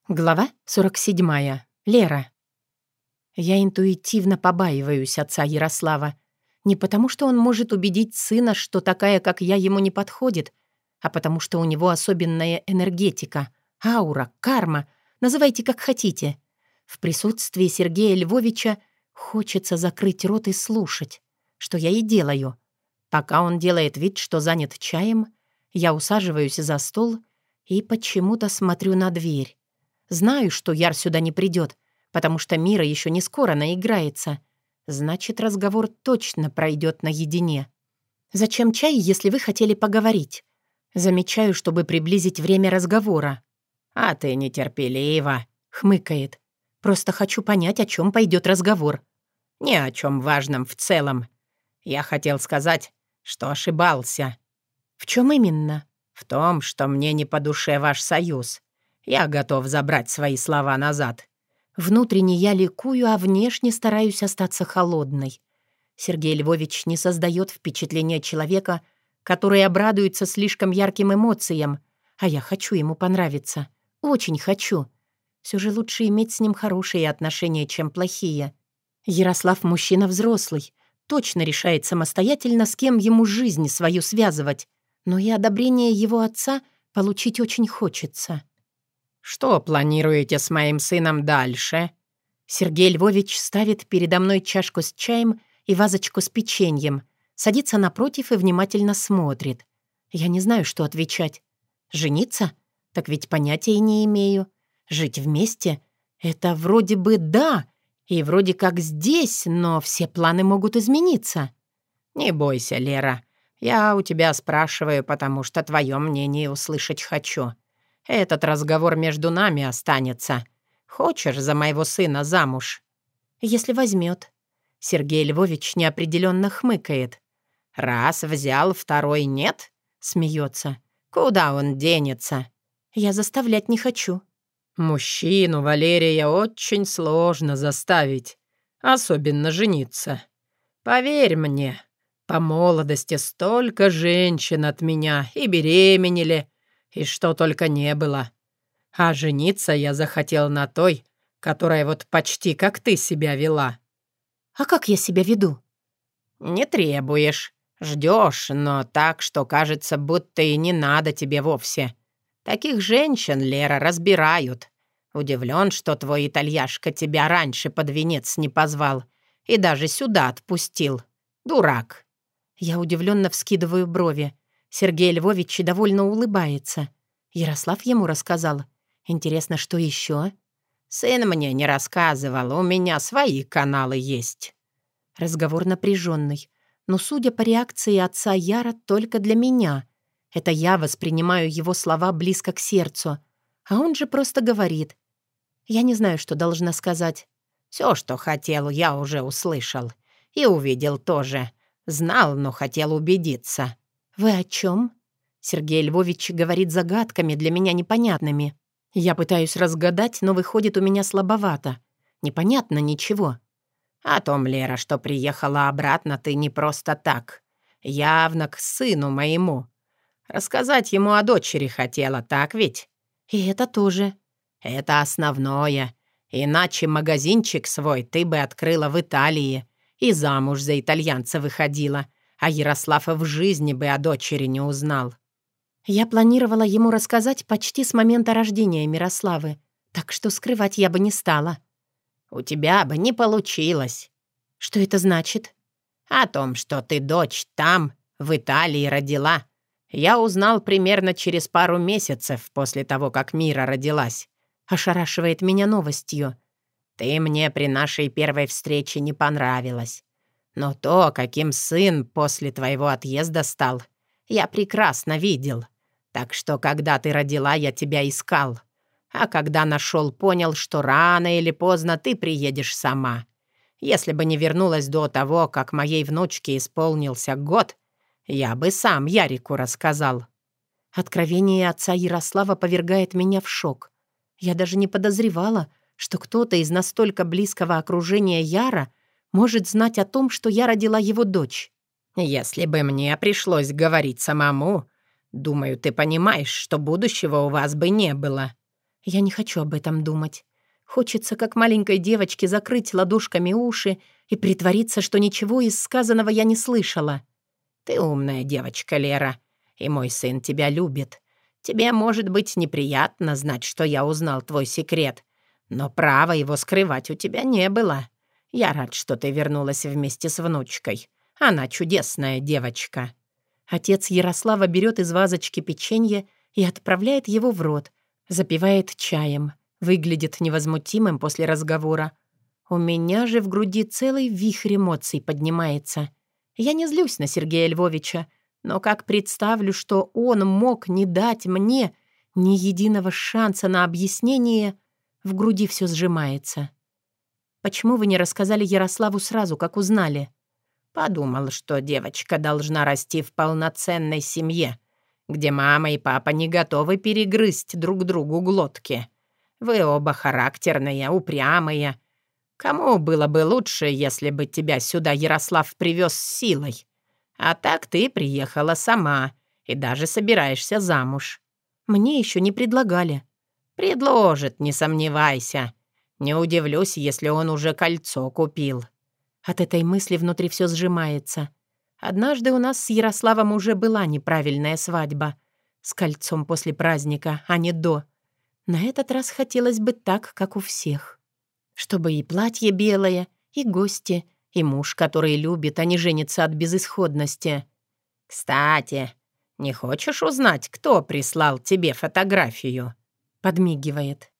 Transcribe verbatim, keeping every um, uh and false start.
Глава сорок седьмая. Лера. Я интуитивно побаиваюсь отца Ярослава. Не потому, что он может убедить сына, что такая, как я, ему не подходит, а потому, что у него особенная энергетика, аура, карма, называйте как хотите. В присутствии Сергея Львовича хочется закрыть рот и слушать, что я и делаю. Пока он делает вид, что занят чаем, я усаживаюсь за стол и почему-то смотрю на дверь. Знаю, что Яр сюда не придет, потому что Мира еще не скоро наиграется. Значит, разговор точно пройдет наедине. Зачем чай, если вы хотели поговорить? Замечаю, чтобы приблизить время разговора. «А ты нетерпелива», — хмыкает. «Просто хочу понять, о чем пойдет разговор». «Ни о чем важном в целом. Я хотел сказать, что ошибался». «В чем именно?» «В том, что мне не по душе ваш союз. Я готов забрать свои слова назад». Внутренне я ликую, а внешне стараюсь остаться холодной. Сергей Львович не создает впечатления человека, который обрадуется слишком ярким эмоциям, а я хочу ему понравиться. Очень хочу. Все же лучше иметь с ним хорошие отношения, чем плохие. Ярослав мужчина взрослый, точно решает самостоятельно, с кем ему жизнь свою связывать, но и одобрение его отца получить очень хочется. «Что планируете с моим сыном дальше?» Сергей Львович ставит передо мной чашку с чаем и вазочку с печеньем, садится напротив и внимательно смотрит. Я не знаю, что отвечать. «Жениться? Так ведь понятия не имею. Жить вместе? Это вроде бы да, и вроде как здесь, но все планы могут измениться». «Не бойся, Лера. Я у тебя спрашиваю, потому что твое мнение услышать хочу. Этот разговор между нами останется. Хочешь за моего сына замуж?» «Если возьмет». Сергей Львович неопределенно хмыкает. «Раз взял, второй нет?» Смеется. «Куда он денется?» «Я заставлять не хочу». «Мужчину, Валерия, очень сложно заставить. Особенно жениться. Поверь мне, по молодости столько женщин от меня и беременели, и что только не было. А жениться я захотел на той, которая вот почти как ты себя вела». «А как я себя веду?» «Не требуешь. Ждешь, но так, что кажется, будто и не надо тебе вовсе. Таких женщин, Лера, разбирают. Удивлен, что твой итальяшка тебя раньше под венец не позвал и даже сюда отпустил. Дурак». Я удивленно вскидываю брови. Сергей Львович довольно улыбается. Ярослав ему рассказал. Интересно, что еще? «Сын мне не рассказывал, у меня свои каналы есть». Разговор напряженный, но, судя по реакции отца Яра, только для меня. Это я воспринимаю его слова близко к сердцу, а он же просто говорит. Я не знаю, что должна сказать. «Все, что хотел, я уже услышал. И увидел тоже. Знал, но хотел убедиться». «Вы о чем?» Сергей Львович говорит загадками, для меня непонятными. Я пытаюсь разгадать, но выходит у меня слабовато. Непонятно ничего. «О том, Лера, что приехала обратно ты не просто так. Явно к сыну моему. Рассказать ему о дочери хотела, так ведь?» «И это тоже». «Это основное. Иначе магазинчик свой ты бы открыла в Италии и замуж за итальянца выходила, а Ярослав в жизни бы о дочери не узнал». Я планировала ему рассказать почти с момента рождения Мирославы, так что скрывать я бы не стала. «У тебя бы не получилось». «Что это значит?» «О том, что ты дочь там, в Италии, родила. Я узнал примерно через пару месяцев после того, как Мира родилась». Ошарашивает меня новостью. «Ты мне при нашей первой встрече не понравилась. Но то, каким сын после твоего отъезда стал, я прекрасно видел. Так что, когда ты родила, я тебя искал. А когда нашел, понял, что рано или поздно ты приедешь сама. Если бы не вернулась до того, как моей внучке исполнился год, я бы сам Ярику рассказал». Откровение отца Ярослава повергает меня в шок. Я даже не подозревала, что кто-то из настолько близкого окружения Яра может знать о том, что я родила его дочь. «Если бы мне пришлось говорить самому, думаю, ты понимаешь, что будущего у вас бы не было. Я не хочу об этом думать. Хочется, как маленькой девочке, закрыть ладошками уши и притвориться, что ничего из сказанного я не слышала. «Ты умная девочка, Лера, и мой сын тебя любит. Тебе, может быть, неприятно знать, что я узнал твой секрет, но права его скрывать у тебя не было. Я рад, что ты вернулась вместе с внучкой. Она чудесная девочка». Отец Ярослава берет из вазочки печенье и отправляет его в рот, запивает чаем, выглядит невозмутимым после разговора. У меня же в груди целый вихрь эмоций поднимается. Я не злюсь на Сергея Львовича, но как представлю, что он мог не дать мне ни единого шанса на объяснение, в груди все сжимается. «Почему вы не рассказали Ярославу сразу, как узнали?» Подумал, что девочка должна расти в полноценной семье, где мама и папа не готовы перегрызть друг другу глотки. Вы оба характерные, упрямые. Кому было бы лучше, если бы тебя сюда Ярослав привез силой? А так ты приехала сама и даже собираешься замуж. Мне еще не предлагали. Предложит, не сомневайся. Не удивлюсь, если он уже кольцо купил. От этой мысли внутри все сжимается. Однажды у нас с Ярославом уже была неправильная свадьба. С кольцом после праздника, а не до. На этот раз хотелось бы так, как у всех. Чтобы и платье белое, и гости, и муж, который любит, а не женится от безысходности. «Кстати, не хочешь узнать, кто прислал тебе фотографию?» Подмигивает.